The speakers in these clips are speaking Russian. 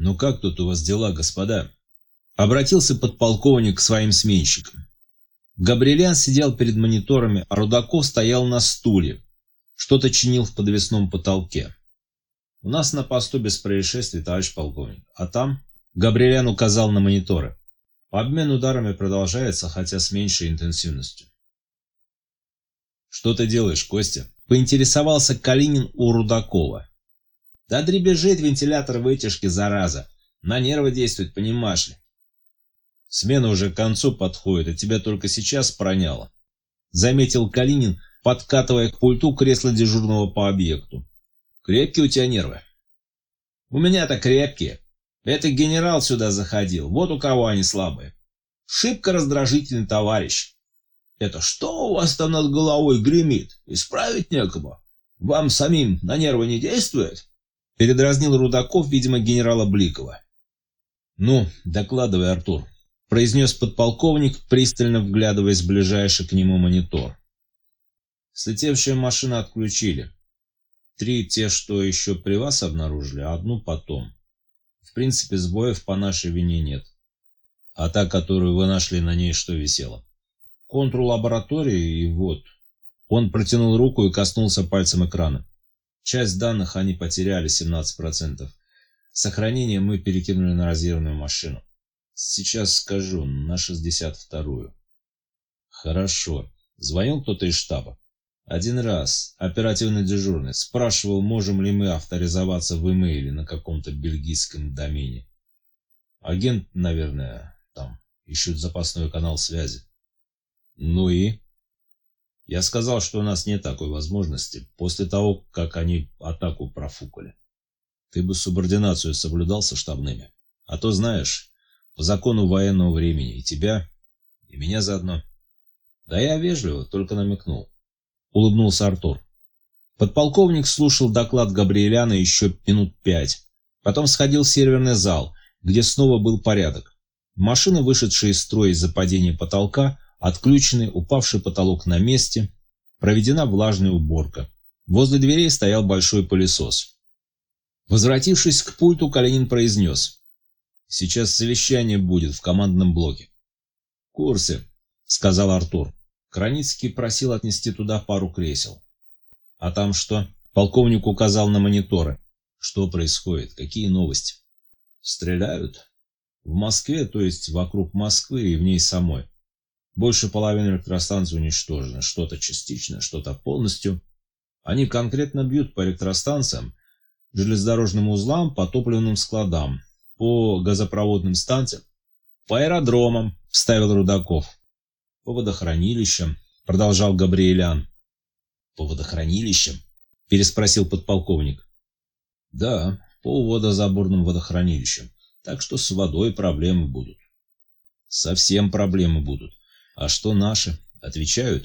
«Ну как тут у вас дела, господа?» Обратился подполковник к своим сменщикам. Габриэлян сидел перед мониторами, а Рудаков стоял на стуле. Что-то чинил в подвесном потолке. «У нас на посту без происшествий, товарищ полковник. А там?» Габриэлян указал на мониторы. «Обмен ударами продолжается, хотя с меньшей интенсивностью». «Что ты делаешь, Костя?» Поинтересовался Калинин у Рудакова. «Да дребезжит вентилятор вытяжки, зараза. На нервы действует, понимаешь ли». «Смена уже к концу подходит, и тебя только сейчас проняло», заметил Калинин, подкатывая к пульту кресло дежурного по объекту. «Крепкие у тебя нервы?» «У меня-то крепкие. Это генерал сюда заходил, вот у кого они слабые. Шибко раздражительный товарищ. Это что у вас там над головой гремит? Исправить некому? Вам самим на нервы не действует?» Передразнил Рудаков, видимо, генерала Бликова. «Ну, докладывай, Артур», произнес подполковник, пристально вглядываясь в ближайший к нему монитор. «Слетевшие машины отключили. 3 те, что еще при вас обнаружили, а 1 потом. В принципе, сбоев по нашей вине нет. А та, которую вы нашли, на ней что висело?» «Контур лаборатории, и вот». Он протянул руку и коснулся пальцем экрана. Часть данных они потеряли, 17%. Сохранение мы перекинули на резервную машину. Сейчас скажу, на 62-ю. Хорошо. Звонил кто-то из штаба? 1 раз. Оперативный дежурный. Спрашивал, можем ли мы авторизоваться в имейле на каком-то бельгийском домене. Агент, наверное, там ищут запасной канал связи. Ну и? Я сказал, что у нас нет такой возможности, после того, как они атаку профукали. Ты бы субординацию соблюдал со штабными. А то, знаешь, по закону военного времени и тебя, и меня заодно. Да я вежливо, только намекнул. Улыбнулся Артур. Подполковник слушал доклад Габриэляна еще минут 5. Потом сходил в серверный зал, где снова был порядок. Машины, вышедшие из строя из-за падения потолка, отключены, упавший потолок на месте, проведена влажная уборка. Возле дверей стоял большой пылесос. Возвратившись к пульту, Калинин произнес: «Сейчас совещание будет в командном блоке». «В курсе», — сказал Артур. Краницкий просил отнести туда пару кресел. «А там что?» — полковник указал на мониторы. «Что происходит? Какие новости?» «Стреляют. В Москве, то есть вокруг Москвы и в ней самой. Больше половины электростанций уничтожено, что-то частично, что-то полностью. Они конкретно бьют по электростанциям, железнодорожным узлам, по топливным складам, по газопроводным станциям, по аэродромам», — вставил Рудаков. «По водохранилищам», — продолжал Габриэлян. «По водохранилищам?» — переспросил подполковник. «Да, по водозаборным водохранилищам. Так что с водой проблемы будут». «Совсем проблемы будут. А что наши? Отвечают?»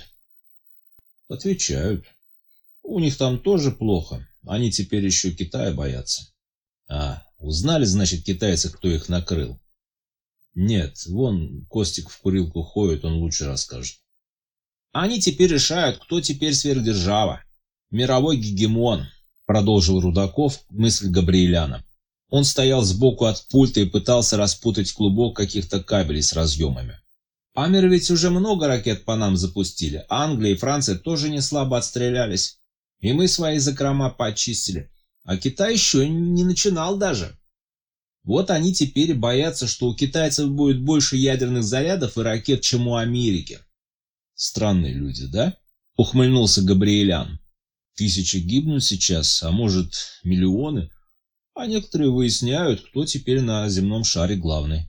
«Отвечают. У них там тоже плохо. Они теперь еще Китая боятся». «А, узнали, значит, китайцы, кто их накрыл?» «Нет, вон Костик в курилку ходит, он лучше расскажет». «Они теперь решают, кто теперь сверхдержава. Мировой гегемон», — продолжил Рудаков мысль Габриэляна. Он стоял сбоку от пульта и пытался распутать клубок каких-то кабелей с разъемами. «А мир ведь уже много ракет по нам запустили. Англия и Франция тоже не слабо отстрелялись. И мы свои закрома почистили. А Китай еще не начинал даже. Вот они теперь боятся, что у китайцев будет больше ядерных зарядов и ракет, чем у Америки». «Странные люди, да?» — ухмыльнулся Габриэлян. «Тысячи гибнут сейчас, а может, миллионы. А некоторые выясняют, кто теперь на земном шаре главный».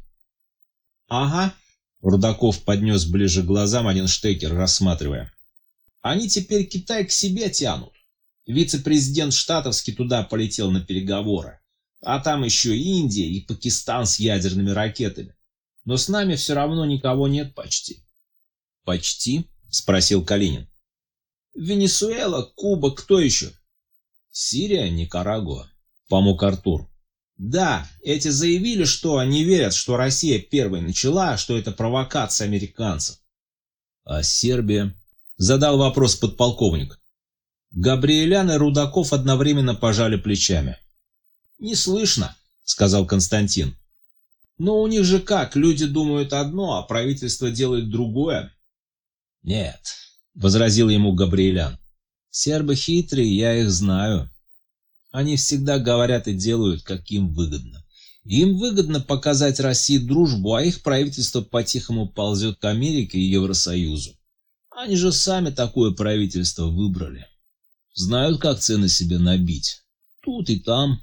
«Ага». Рудаков поднес ближе к глазам один штекер, рассматривая. «Они теперь Китай к себе тянут. Вице-президент штатовский туда полетел на переговоры. А там еще и Индия, и Пакистан с ядерными ракетами. Но с нами все равно никого нет почти». «Почти?» — спросил Калинин. «Венесуэла, Куба, кто еще?» «Сирия, Никарагуа», — помог Артур. «Да, эти заявили, что они верят, что Россия первой начала, что это провокация американцев». «А Сербия?» — задал вопрос подполковник. Габриэлян и Рудаков одновременно пожали плечами. «Не слышно», — сказал Константин. Но у них же как, люди думают одно, а правительство делает другое. Нет, возразил ему Габриэлян. Сербы хитрые, я их знаю. Они всегда говорят и делают, как им выгодно. Им выгодно показать России дружбу, а их правительство по-тихому ползет к Америке и Евросоюзу. Они же сами такое правительство выбрали. Знают, как цены себе набить. Тут и там.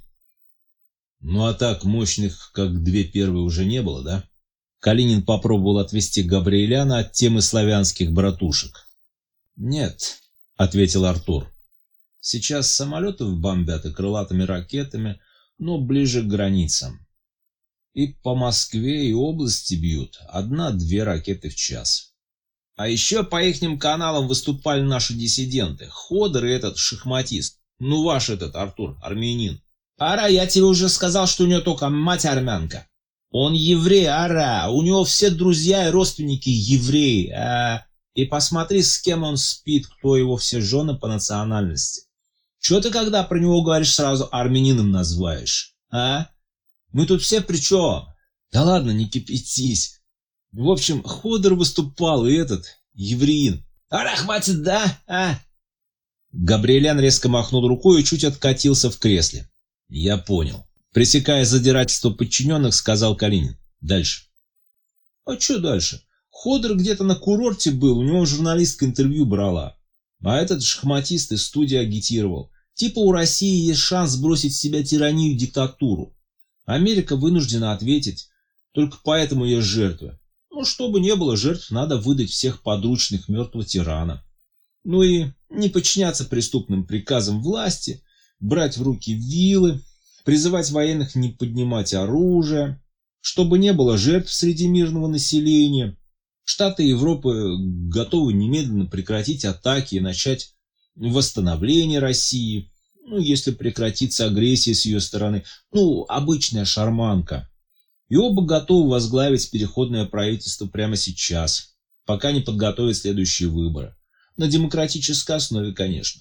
Ну а так мощных, как две первые, уже не было, да? Калинин попробовал отвести Габриэляна от темы славянских братушек. Нет, ответил Артур. Сейчас самолетов бомбят и крылатыми ракетами, но ближе к границам. И по Москве и области бьют 1-2 ракеты в час. А еще по ихним каналам выступали наши диссиденты. Ходор и этот шахматист. Ну ваш этот Артур, армянин. Ара, я тебе уже сказал, что у него только мать армянка. Он еврей, Ара. У него все друзья и родственники евреи. И посмотри, с кем он спит, кто его все жены по национальности. Че ты, когда про него говоришь, сразу армянином называешь? Мы тут все при чем? Да ладно, не кипятись. В общем, Ходор выступал, и этот, евреин. Ара, хватит, да? Габриэлян резко махнул рукой и чуть откатился в кресле. Я понял. Пресекая задирательство подчиненных, сказал Калинин. Дальше. А что дальше? Ходор где-то на курорте был, у него журналистка интервью брала. А этот шахматист из студии агитировал. Типа у России есть шанс сбросить с себя тиранию и диктатуру. Америка вынуждена ответить, только поэтому есть жертвы. Ну, чтобы не было жертв, надо выдать всех подручных мертвого тирана. Ну и не подчиняться преступным приказам власти, брать в руки вилы, призывать военных не поднимать оружие, чтобы не было жертв среди мирного населения. Штаты Европы готовы немедленно прекратить атаки и начать восстановление России. Ну, если прекратится агрессия с ее стороны. Ну, обычная шарманка. И оба готовы возглавить переходное правительство прямо сейчас, пока не подготовят следующие выборы. На демократической основе, конечно.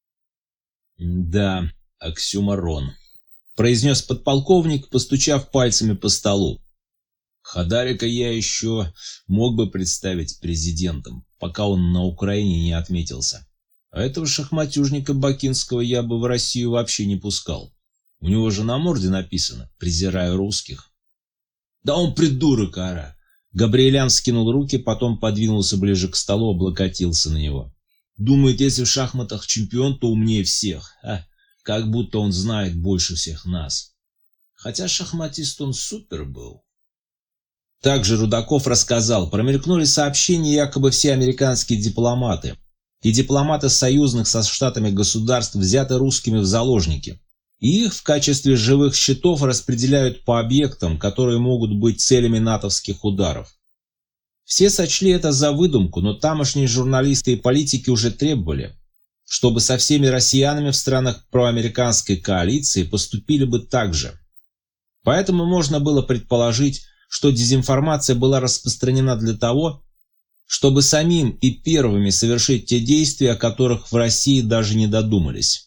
Да, оксюморон, произнес подполковник, постучав пальцами по столу. Хадарика я еще мог бы представить президентом, пока он на Украине не отметился. А этого шахматюжника Бакинского я бы в Россию вообще не пускал. У него же на морде написано «Презираю русских». Да он придурок, Ара. Габриэлян скинул руки, потом подвинулся ближе к столу, облокотился на него. Думает, если в шахматах чемпион, то умнее всех. Как будто он знает больше всех нас. Хотя шахматист он супер был. Также Рудаков рассказал, промелькнули сообщения, якобы все американские дипломаты и дипломаты союзных со штатами государств взяты русскими в заложники. И их в качестве живых щитов распределяют по объектам, которые могут быть целями натовских ударов. Все сочли это за выдумку, но тамошние журналисты и политики уже требовали, чтобы со всеми россиянами в странах проамериканской коалиции поступили бы так же. Поэтому можно было предположить, что дезинформация была распространена для того, чтобы самим и первыми совершить те действия, о которых в России даже не додумались.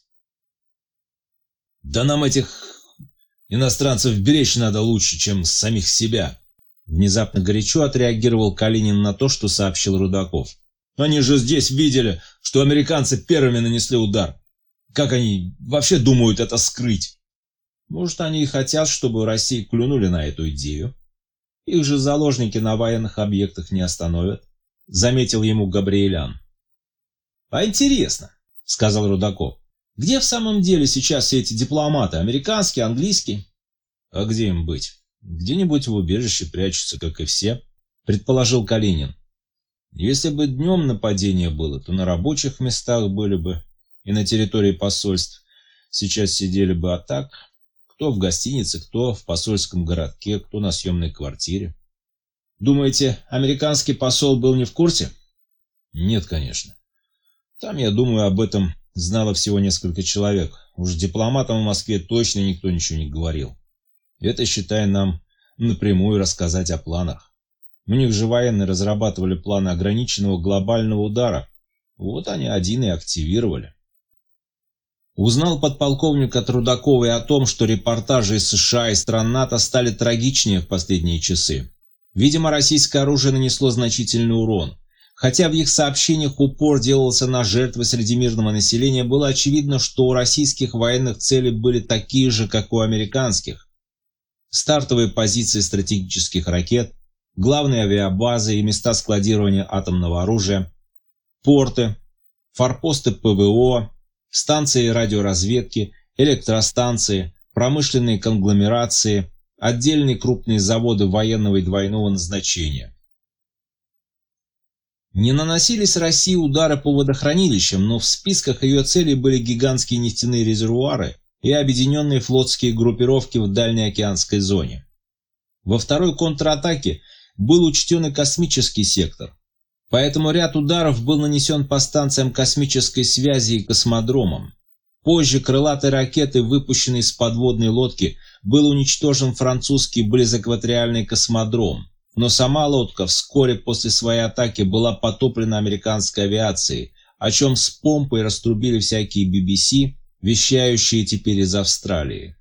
Да нам этих иностранцев беречь надо лучше, чем самих себя. Внезапно горячо отреагировал Калинин на то, что сообщил Рудаков. Они же здесь видели, что американцы первыми нанесли удар. Как они вообще думают это скрыть? Может, они и хотят, чтобы России клюнули на эту идею? Их же заложники на военных объектах не остановят, заметил ему Габриэлян. А интересно, сказал Рудаков. Где в самом деле сейчас все эти дипломаты? Американские, английские? А где им быть? Где-нибудь в убежище прячутся, как и все, предположил Калинин. Если бы днем нападение было, то на рабочих местах были бы и на территории посольств. Сейчас сидели бы, а так, кто в гостинице, кто в посольском городке, кто на съемной квартире. Думаете, американский посол был не в курсе? Нет, конечно. Там, я думаю, об этом знало всего несколько человек. Уж дипломатам в Москве точно никто ничего не говорил. Это, считай, нам напрямую рассказать о планах. У них же военные разрабатывали планы ограниченного глобального удара. Вот они один и активировали. Узнал подполковник от Рудакова и о том, что репортажи из США и стран НАТО стали трагичнее в последние часы. Видимо, российское оружие нанесло значительный урон. Хотя в их сообщениях упор делался на жертвы среди мирного населения, было очевидно, что у российских военных цели были такие же, как у американских. Стартовые позиции стратегических ракет, главные авиабазы и места складирования атомного оружия, порты, форпосты ПВО, станции радиоразведки, электростанции, промышленные конгломерации, отдельные крупные заводы военного и двойного назначения. Не наносились России удары по водохранилищам, но в списках ее целей были гигантские нефтяные резервуары и объединенные флотские группировки в дальней океанской зоне. Во второй контратаке был учтен и космический сектор, поэтому ряд ударов был нанесен по станциям космической связи и космодромам. Позже крылатой ракетой, выпущенной с подводной лодки, был уничтожен французский близэкваториальный космодром, но сама лодка вскоре после своей атаки была потоплена американской авиацией, о чем с помпой раструбили всякие BBC, вещающие теперь из Австралии.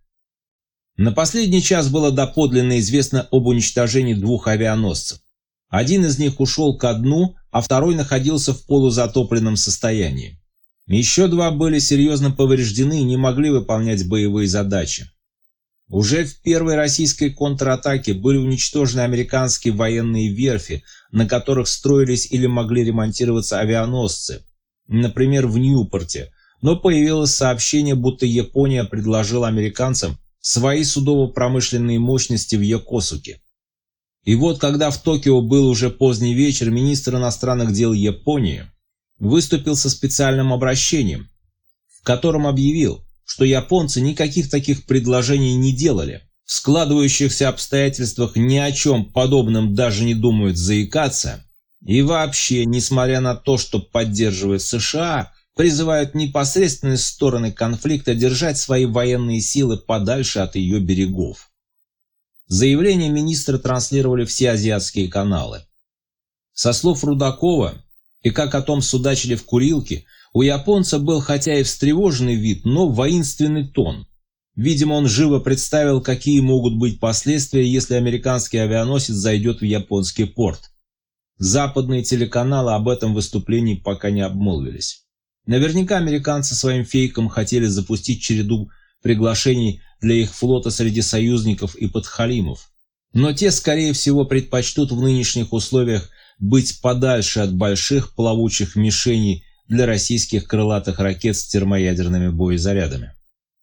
На последний час было доподлинно известно об уничтожении 2 авианосцев. Один из них ушел ко дну, а второй находился в полузатопленном состоянии. Еще 2 были серьезно повреждены и не могли выполнять боевые задачи. Уже в первой российской контратаке были уничтожены американские военные верфи, на которых строились или могли ремонтироваться авианосцы, например, в Ньюпорте, но появилось сообщение, будто Япония предложила американцам свои судово-промышленные мощности в Йокосуке. И вот, когда в Токио был уже поздний вечер, министр иностранных дел Японии выступил со специальным обращением, в котором объявил, что японцы никаких таких предложений не делали, в складывающихся обстоятельствах ни о чем подобном даже не думают заикаться, и вообще, несмотря на то, что поддерживают США, призывают непосредственные стороны конфликта держать свои военные силы подальше от ее берегов. Заявление министра транслировали все азиатские каналы. Со слов Рудакова, и как о том судачили в курилке, у японца был хотя и встревоженный вид, но воинственный тон. Видимо, он живо представил, какие могут быть последствия, если американский авианосец зайдет в японский порт. Западные телеканалы об этом выступлении пока не обмолвились. Наверняка американцы своим фейком хотели запустить череду приглашений для их флота среди союзников и подхалимов. Но те, скорее всего, предпочтут в нынешних условиях быть подальше от больших плавучих мишеней для российских крылатых ракет с термоядерными боезарядами.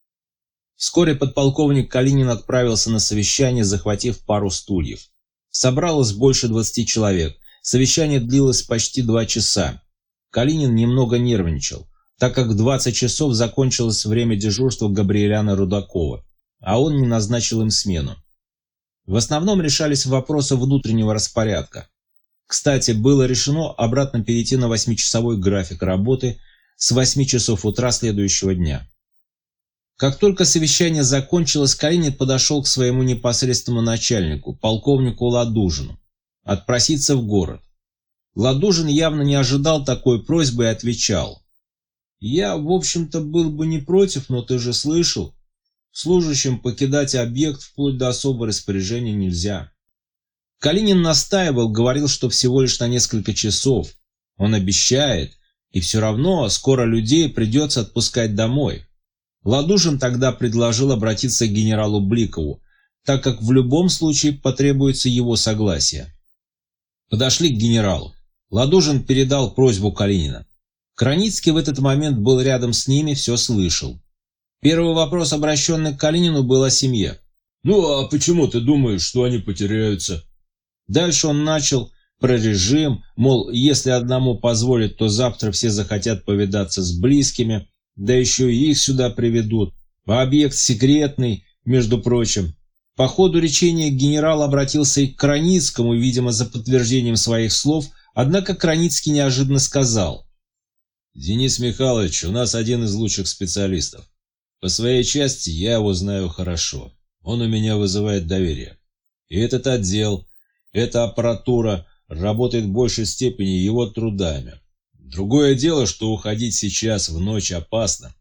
Вскоре подполковник Калинин отправился на совещание, захватив пару стульев. Собралось больше 20 человек. Совещание длилось почти 2 часа. Калинин немного нервничал, так как в 20 часов закончилось время дежурства Габриэляна Рудакова, а он не назначил им смену. В основном решались вопросы внутреннего распорядка. Кстати, было решено обратно перейти на 8-часовой график работы с 8 часов утра следующего дня. Как только совещание закончилось, Калинин подошел к своему непосредственному начальнику, полковнику Ладужину, отпроситься в город. Ладужин явно не ожидал такой просьбы и отвечал: «Я, в общем-то, был бы не против, но ты же слышал, служащим покидать объект вплоть до особого распоряжения нельзя». Калинин настаивал, говорил, что всего лишь на несколько часов. Он обещает, и все равно скоро людей придется отпускать домой. Ладужин тогда предложил обратиться к генералу Бликову, так как в любом случае потребуется его согласие. Подошли к генералу. Ладужин передал просьбу Калинина. Краницкий в этот момент был рядом с ними, все слышал. Первый вопрос, обращенный к Калинину, был о семье. «Ну а почему ты думаешь, что они потеряются?» Дальше он начал про режим, мол, если одному позволить, то завтра все захотят повидаться с близкими, да еще и их сюда приведут. А объект секретный, между прочим. По ходу речения генерал обратился и к Краницкому, видимо, за подтверждением своих слов, однако Краницкий неожиданно сказал: «Денис Михайлович, у нас один из лучших специалистов. По своей части я его знаю хорошо. Он у меня вызывает доверие. И этот отдел, эта аппаратура работает в большей степени его трудами. Другое дело, что уходить сейчас в ночь опасно.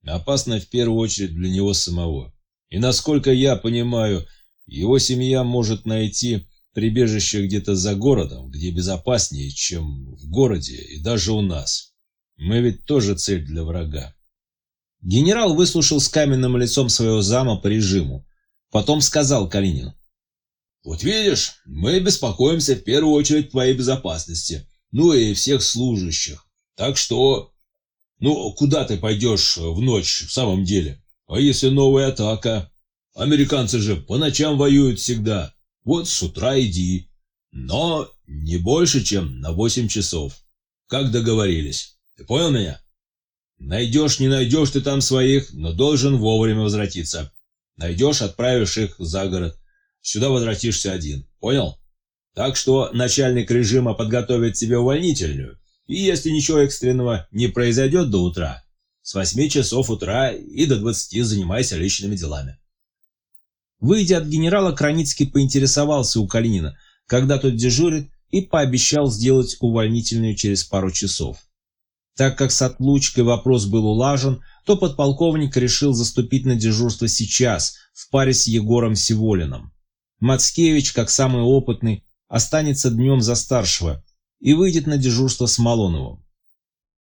опасна в первую очередь для него самого. И насколько я понимаю, его семья может найти прибежище где-то за городом, где безопаснее, чем в городе и даже у нас. Мы ведь тоже цель для врага. Генерал выслушал с каменным лицом своего зама по режиму. Потом сказал Калинину: «Вот видишь, мы беспокоимся в первую очередь о твоей безопасности, ну и всех служащих. Так что, куда ты пойдешь в ночь в самом деле? А если новая атака? Американцы же по ночам воюют всегда. Вот с утра иди. Но не больше, чем на 8 часов. Как договорились. Ты понял меня? Найдешь, не найдешь ты там своих, но должен вовремя возвратиться. Найдешь, отправишь их за город. Сюда возвратишься один. Понял? Так что начальник режима подготовит тебе увольнительную. И если ничего экстренного не произойдет до утра, с 8 часов утра и до 20 занимайся личными делами». Выйдя от генерала, Краницкий поинтересовался у Калинина, когда тот дежурит, и пообещал сделать увольнительную через пару часов. Так как с отлучкой вопрос был улажен, то подполковник решил заступить на дежурство сейчас, в паре с Егором Сиволиным. Мацкевич, как самый опытный, останется днем за старшего и выйдет на дежурство с Малоновым.